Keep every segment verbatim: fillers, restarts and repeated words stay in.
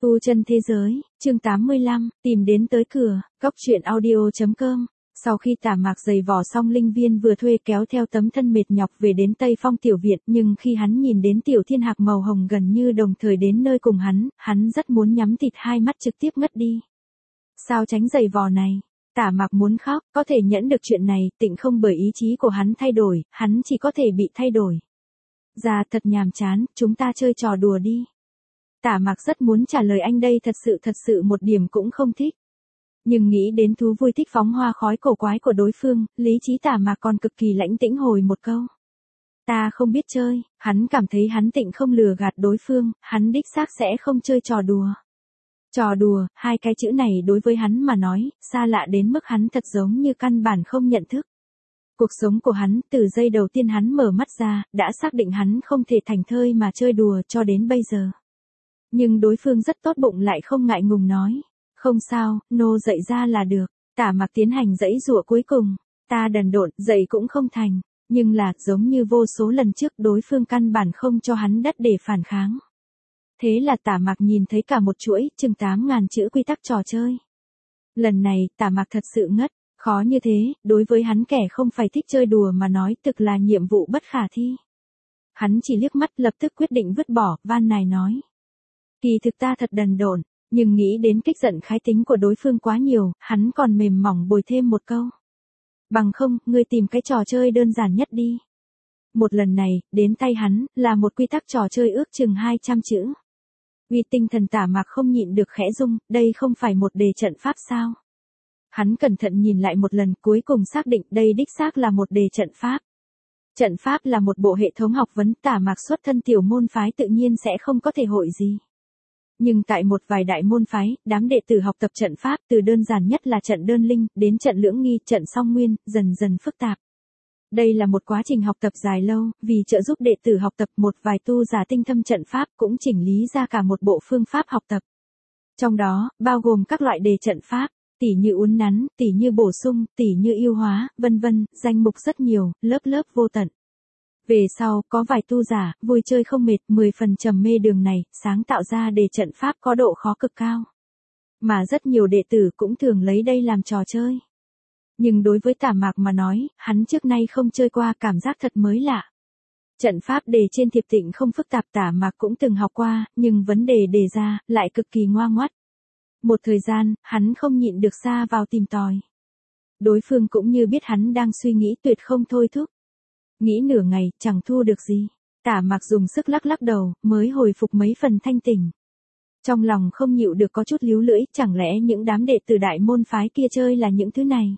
Tu chân thế giới, chương tám mươi lăm, tìm đến tới cửa, góc truyện audio chấm com. Sau khi Tả Mạc giày vò xong Linh Viên vừa thuê kéo theo tấm thân mệt nhọc về đến Tây Phong tiểu viện, nhưng khi hắn nhìn đến Tiểu Thiên Hạc màu hồng gần như đồng thời đến nơi cùng hắn, hắn rất muốn nhắm thịt hai mắt trực tiếp ngất đi. Sao tránh giày vò này? Tả Mạc muốn khóc, có thể nhẫn được chuyện này, tịnh không bởi ý chí của hắn thay đổi, hắn chỉ có thể bị thay đổi. Già thật nhàm chán, chúng ta chơi trò đùa đi. Tả Mạc rất muốn trả lời anh đây thật sự thật sự một điểm cũng không thích. Nhưng nghĩ đến thú vui thích phóng hoa khói cổ quái của đối phương, lý trí Tả Mạc còn cực kỳ lãnh tĩnh hồi một câu. Ta không biết chơi, hắn cảm thấy hắn tịnh không lừa gạt đối phương, hắn đích xác sẽ không chơi trò đùa. Trò đùa, hai cái chữ này đối với hắn mà nói, xa lạ đến mức hắn thật giống như căn bản không nhận thức. Cuộc sống của hắn, từ giây đầu tiên hắn mở mắt ra, đã xác định hắn không thể thành thơi mà chơi đùa cho đến bây giờ. Nhưng đối phương rất tốt bụng lại không ngại ngùng nói. Không sao, nô dậy ra là được. Tả Mạc tiến hành dãy giụa cuối cùng. Ta đần độn, dậy cũng không thành. Nhưng là, giống như vô số lần trước đối phương căn bản không cho hắn đất để phản kháng. Thế là Tả Mạc nhìn thấy cả một chuỗi, chừng tám ngàn chữ quy tắc trò chơi. Lần này, Tả Mạc thật sự ngất. Khó như thế, đối với hắn kẻ không phải thích chơi đùa mà nói thực là nhiệm vụ bất khả thi. Hắn chỉ liếc mắt lập tức quyết định vứt bỏ, van nài nói. Kỳ thực ta thật đần độn, nhưng nghĩ đến kích giận khái tính của đối phương quá nhiều, hắn còn mềm mỏng bồi thêm một câu. Bằng không, ngươi tìm cái trò chơi đơn giản nhất đi. Một lần này, đến tay hắn, là một quy tắc trò chơi ước chừng hai trăm chữ. Uy tinh thần Tả Mạc không nhịn được khẽ rung, đây không phải một đề trận pháp sao? Hắn cẩn thận nhìn lại một lần cuối cùng xác định đây đích xác là một đề trận pháp. Trận pháp là một bộ hệ thống học vấn Tả Mạc xuất thân tiểu môn phái tự nhiên sẽ không có thể hội gì. Nhưng tại một vài đại môn phái, đám đệ tử học tập trận pháp từ đơn giản nhất là trận đơn linh, đến trận lưỡng nghi, trận song nguyên, dần dần phức tạp. Đây là một quá trình học tập dài lâu, vì trợ giúp đệ tử học tập một vài tu giả tinh thâm trận pháp cũng chỉnh lý ra cả một bộ phương pháp học tập. Trong đó, bao gồm các loại đề trận pháp, tỉ như uốn nắn, tỉ như bổ sung, tỉ như yêu hóa, vân vân, danh mục rất nhiều, lớp lớp vô tận. Về sau, có vài tu giả, vui chơi không mệt, mười phần trầm mê đường này, sáng tạo ra đề trận pháp có độ khó cực cao. Mà rất nhiều đệ tử cũng thường lấy đây làm trò chơi. Nhưng đối với Tả Mạc mà nói, hắn trước nay không chơi qua cảm giác thật mới lạ. Trận pháp đề trên thiệp tịnh không phức tạp Tả Mạc cũng từng học qua, nhưng vấn đề đề ra, lại cực kỳ ngoa ngoắt. Một thời gian, hắn không nhịn được xa vào tìm tòi. Đối phương cũng như biết hắn đang suy nghĩ tuyệt không thôi thúc. Nghĩ nửa ngày, chẳng thu được gì. Tả Mạc dùng sức lắc lắc đầu, mới hồi phục mấy phần thanh tỉnh. Trong lòng không nhịu được có chút líu lưỡi, chẳng lẽ những đám đệ tử đại môn phái kia chơi là những thứ này.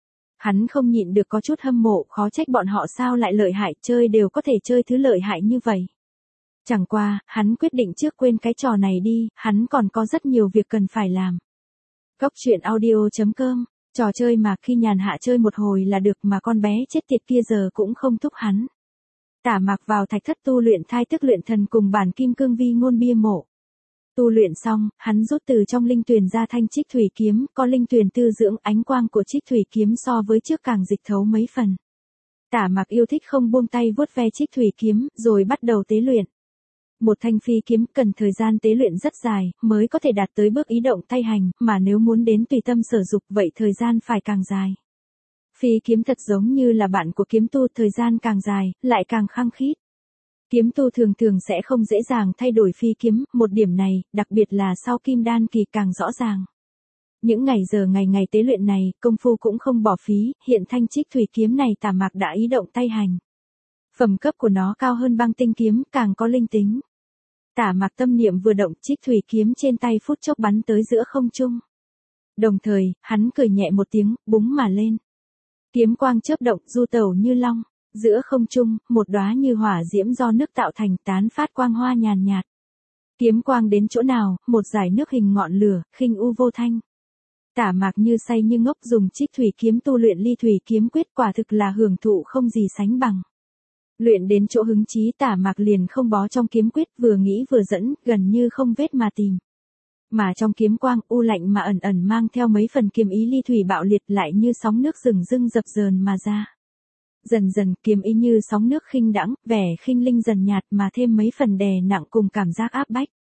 Hắn không nhịn được có chút hâm mộ, khó trách bọn họ sao lại lợi hại, chơi đều có thể chơi thứ lợi hại như vậy. Chẳng qua, hắn quyết định trước quên cái trò này đi, hắn còn có rất nhiều việc cần phải làm. Góc truyện audio chấm com. Trò chơi mà khi nhàn hạ chơi một hồi là được mà con bé chết tiệt kia giờ cũng không thúc hắn. Tả Mạc vào thạch thất tu luyện thai tức luyện thần cùng bản kim cương vi ngôn bia mộ. Tu luyện xong, hắn rút từ trong linh tuyền ra thanh trích thủy kiếm, có linh tuyền tư dưỡng ánh quang của trích thủy kiếm so với trước càng dịch thấu mấy phần. Tả Mạc yêu thích không buông tay vuốt ve trích thủy kiếm, rồi bắt đầu tế luyện. Một thanh phi kiếm cần thời gian tế luyện rất dài, mới có thể đạt tới bước ý động tay hành, mà nếu muốn đến tùy tâm sở dục vậy thời gian phải càng dài. Phi kiếm thật giống như là bạn của kiếm tu, thời gian càng dài, lại càng khăng khít. Kiếm tu thường thường sẽ không dễ dàng thay đổi phi kiếm, một điểm này, đặc biệt là sau kim đan kỳ càng rõ ràng. Những ngày giờ ngày ngày tế luyện này, công phu cũng không bỏ phí, hiện thanh trích thủy kiếm này Tả Mạc đã ý động tay hành. Phẩm cấp của nó cao hơn băng tinh kiếm, càng có linh tính. Tả Mạc tâm niệm vừa động, trích thủy kiếm trên tay phút chốc bắn tới giữa không trung. Đồng thời, hắn cười nhẹ một tiếng, búng mà lên. Kiếm quang chớp động, du tẩu như long, giữa không trung, một đóa như hỏa diễm do nước tạo thành tán phát quang hoa nhàn nhạt. Kiếm quang đến chỗ nào, một dải nước hình ngọn lửa, khinh u vô thanh. Tả Mạc như say như ngốc dùng trích thủy kiếm tu luyện ly thủy kiếm quyết, quả thực là hưởng thụ không gì sánh bằng. Luyện đến chỗ hứng chí Tả Mạc liền không bó trong kiếm quyết, vừa nghĩ vừa dẫn, gần như không vết mà tìm. Mà trong kiếm quang u lạnh mà ẩn ẩn mang theo mấy phần kiếm ý ly thủy bạo liệt, lại như sóng nước rừng rưng dập dờn mà ra. Dần dần kiếm ý như sóng nước khinh đãng, vẻ khinh linh dần nhạt mà thêm mấy phần đè nặng cùng cảm giác áp bách.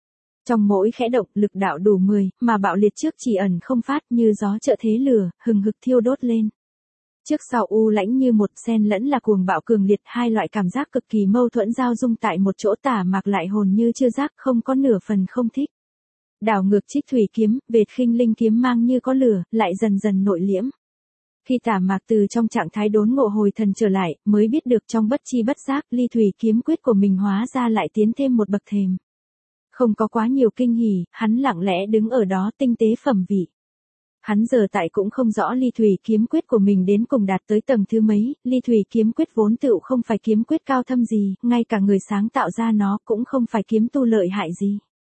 Trong mỗi khẽ động lực đạo đủ mười, mà bạo liệt trước chỉ ẩn không phát như gió trợ thế lửa, hừng hực thiêu đốt lên. Trước sau u lãnh như một xen lẫn là cuồng bạo cường liệt, hai loại cảm giác cực kỳ mâu thuẫn giao dung tại một chỗ. Tả Mạc lại hồn như chưa giác, không có nửa phần không thích. Đảo ngược Trích Thủy kiếm, vệt khinh linh kiếm mang như có lửa, lại dần dần nội liễm. Khi Tả Mạc từ trong trạng thái đốn ngộ hồi thần trở lại, mới biết được trong bất chi bất giác, Ly Thủy kiếm quyết của mình hóa ra lại tiến thêm một bậc thềm. Không có quá nhiều kinh hỉ, hắn lặng lẽ đứng ở đó tinh tế phẩm vị. Hắn giờ tại cũng không rõ Ly Thủy kiếm quyết của mình đến cùng đạt tới tầng thứ mấy. Ly Thủy kiếm quyết vốn tựu không phải kiếm quyết cao thâm gì, ngay cả người sáng tạo ra nó cũng không phải kiếm tu lợi hại gì.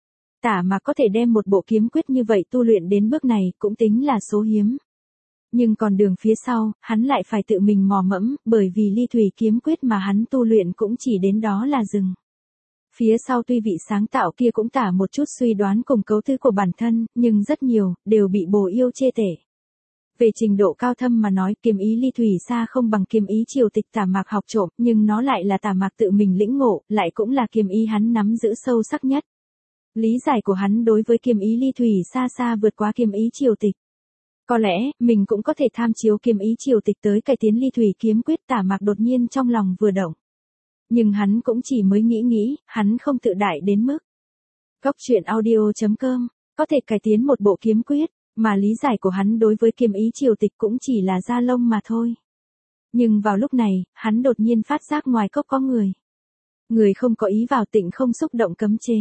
Tả Mạc có thể đem một bộ kiếm quyết như vậy tu luyện đến bước này cũng tính là số hiếm. Nhưng còn đường phía sau, hắn lại phải tự mình mò mẫm, bởi vì Ly Thủy kiếm quyết mà hắn tu luyện cũng chỉ đến đó là dừng. Phía sau tuy vị sáng tạo kia cũng tả một chút suy đoán cùng cấu tư của bản thân, nhưng rất nhiều, đều bị bồ yêu chê tể. Về trình độ cao thâm mà nói, kiếm ý Ly Thủy xa không bằng kiếm ý triều tịch Tả Mạc học trộm, nhưng nó lại là Tả Mạc tự mình lĩnh ngộ, lại cũng là kiếm ý hắn nắm giữ sâu sắc nhất. Lý giải của hắn đối với kiếm ý Ly Thủy xa xa vượt quá kiếm ý triều tịch. Có lẽ, mình cũng có thể tham chiếu kiếm ý triều tịch tới cải tiến Ly Thủy kiếm quyết. Tả Mạc đột nhiên trong lòng vừa động. Nhưng hắn cũng chỉ mới nghĩ nghĩ, hắn không tự đại đến mức. Góc truyện audio chấm com, có thể cải tiến một bộ kiếm quyết, mà lý giải của hắn đối với kiếm ý triều tịch cũng chỉ là da lông mà thôi. Nhưng vào lúc này, hắn đột nhiên phát giác ngoài cốc có người. Người không có ý vào tịnh không xúc động cấm chế.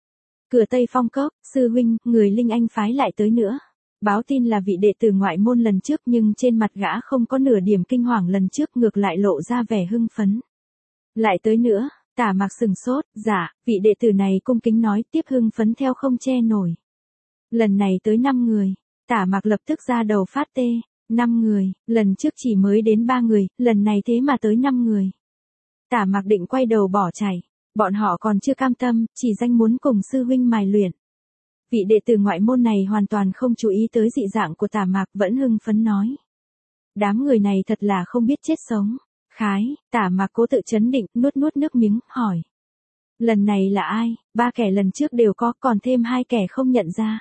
Cửa Tây Phong cốc, sư huynh, người Linh Anh phái lại tới nữa. Báo tin là vị đệ tử ngoại môn lần trước, nhưng trên mặt gã không có nửa điểm kinh hoàng lần trước, ngược lại lộ ra vẻ hưng phấn. Lại tới nữa, Tả Mạc sừng sốt, dạ, vị đệ tử này cung kính nói, tiếp hưng phấn theo không che nổi. Lần này tới năm người, Tả Mạc lập tức ra đầu phát tê, năm người, lần trước chỉ mới đến ba người, lần này thế mà tới năm người. Tả Mạc định quay đầu bỏ chạy, bọn họ còn chưa cam tâm, chỉ danh muốn cùng sư huynh mài luyện. Vị đệ tử ngoại môn này hoàn toàn không chú ý tới dị dạng của Tả Mạc, vẫn hưng phấn nói. Đám người này thật là không biết chết sống. Khái, Tả Mạc cố tự chấn định, nuốt nuốt nước miếng, hỏi. Lần này là ai? Ba kẻ lần trước đều có, còn thêm hai kẻ không nhận ra.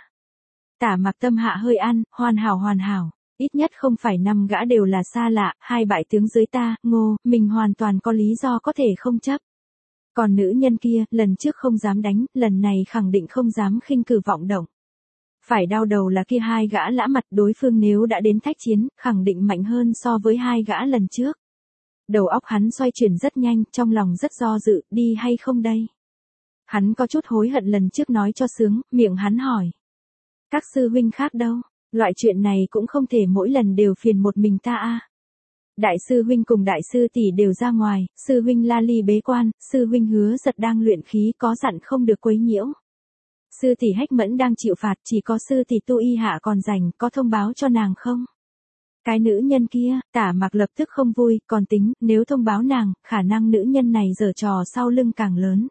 Tả Mạc tâm hạ hơi ăn, hoàn hảo hoàn hảo. Ít nhất không phải năm gã đều là xa lạ, hai bại tướng dưới ta, ngô, mình hoàn toàn có lý do có thể không chấp. Còn nữ nhân kia, lần trước không dám đánh, lần này khẳng định không dám khinh cử vọng động. Phải đau đầu là kia hai gã lã mặt, đối phương nếu đã đến thách chiến, khẳng định mạnh hơn so với hai gã lần trước. Đầu óc hắn xoay chuyển rất nhanh, trong lòng rất do dự, đi hay không đây? Hắn có chút hối hận lần trước nói cho sướng, miệng hắn hỏi. Các sư huynh khác đâu? Loại chuyện này cũng không thể mỗi lần đều phiền một mình ta a. Đại sư huynh cùng đại sư tỷ đều ra ngoài, sư huynh La Ly bế quan, sư huynh Hứa Giật đang luyện khí có dặn không được quấy nhiễu. Sư tỷ Hách Mẫn đang chịu phạt, chỉ có sư tỷ Tu Y Hạ còn rảnh, có thông báo cho nàng không? Cái nữ nhân kia, Tả Mạc lập tức không vui, còn tính, nếu thông báo nàng, khả năng nữ nhân này giở trò sau lưng càng lớn.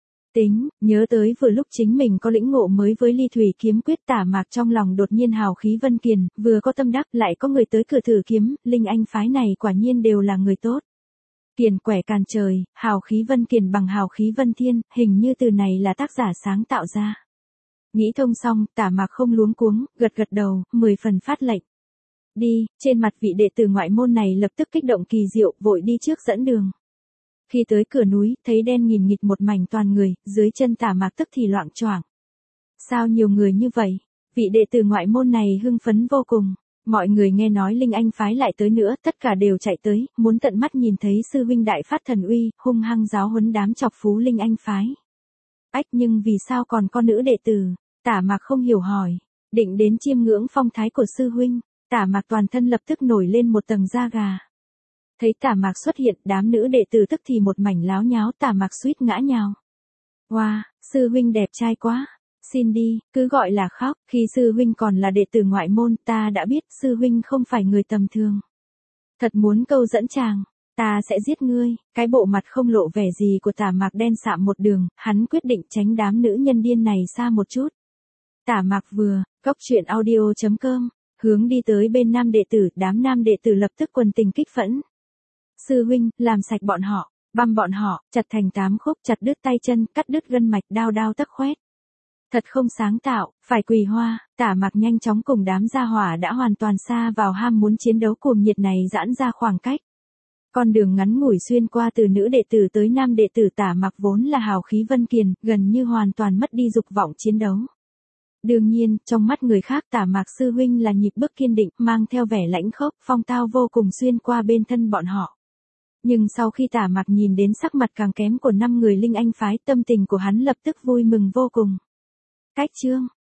Tính, nhớ tới vừa lúc chính mình có lĩnh ngộ mới với Ly Thủy kiếm quyết, Tả Mạc trong lòng đột nhiên hào khí vân kiền, vừa có tâm đắc, lại có người tới cửa thử kiếm, Linh Anh phái này quả nhiên đều là người tốt. Kiền quẻ càn trời, hào khí vân kiền bằng hào khí vân thiên, hình như từ này là tác giả sáng tạo ra. Nghĩ thông xong, Tả Mạc không luống cuống, gật gật đầu, mười phần phát lệnh. Đi, trên mặt vị đệ tử ngoại môn này lập tức kích động kỳ diệu, vội đi trước dẫn đường. Khi tới cửa núi, thấy đen nghìn nghịt một mảnh toàn người, dưới chân Tả Mạc tức thì loạng choạng. Sao nhiều người như vậy? Vị đệ tử ngoại môn này hưng phấn vô cùng. Mọi người nghe nói Linh Anh phái lại tới nữa, tất cả đều chạy tới, muốn tận mắt nhìn thấy sư huynh đại phát thần uy, hung hăng giáo huấn đám chọc phú Linh Anh phái. Ách, nhưng vì sao còn có nữ đệ tử? Tả Mạc không hiểu hỏi. Định đến chiêm ngưỡng phong thái của sư huynh. Tả Mạc toàn thân lập tức nổi lên một tầng da gà. Thấy Tả Mạc xuất hiện, đám nữ đệ tử tức thì một mảnh láo nháo, Tả Mạc suýt ngã nhào. Wow, sư huynh đẹp trai quá. Xin đi, cứ gọi là khóc, khi sư huynh còn là đệ tử ngoại môn, ta đã biết sư huynh không phải người tầm thường. Thật muốn câu dẫn chàng, ta sẽ giết ngươi. Cái bộ mặt không lộ vẻ gì của Tả Mạc đen sạm một đường, hắn quyết định tránh đám nữ nhân điên này xa một chút. Tả Mạc vừa, góc truyện audio chấm com, hướng đi tới bên nam đệ tử, đám nam đệ tử lập tức quần tình kích phẫn. Sư huynh, làm sạch bọn họ, băm bọn họ, chặt thành tám khúc, chặt đứt tay chân, cắt đứt gân mạch, đao đao tắc khoét. Thật không sáng tạo, phải quỳ hoa, Tả Mạc nhanh chóng cùng đám gia hỏa đã hoàn toàn xa vào ham muốn chiến đấu cuồng nhiệt này giãn ra khoảng cách. Con đường ngắn ngủi xuyên qua từ nữ đệ tử tới nam đệ tử Tả Mạc vốn là hào khí vân kiền, gần như hoàn toàn mất đi dục vọng chiến đấu. Đương nhiên, trong mắt người khác Tả Mạc sư huynh là nhịp bước kiên định, mang theo vẻ lãnh khốc, phong tao vô cùng xuyên qua bên thân bọn họ. Nhưng sau khi Tả Mạc nhìn đến sắc mặt càng kém của năm người linh anh phái, tâm tình của hắn lập tức vui mừng vô cùng. Cách chương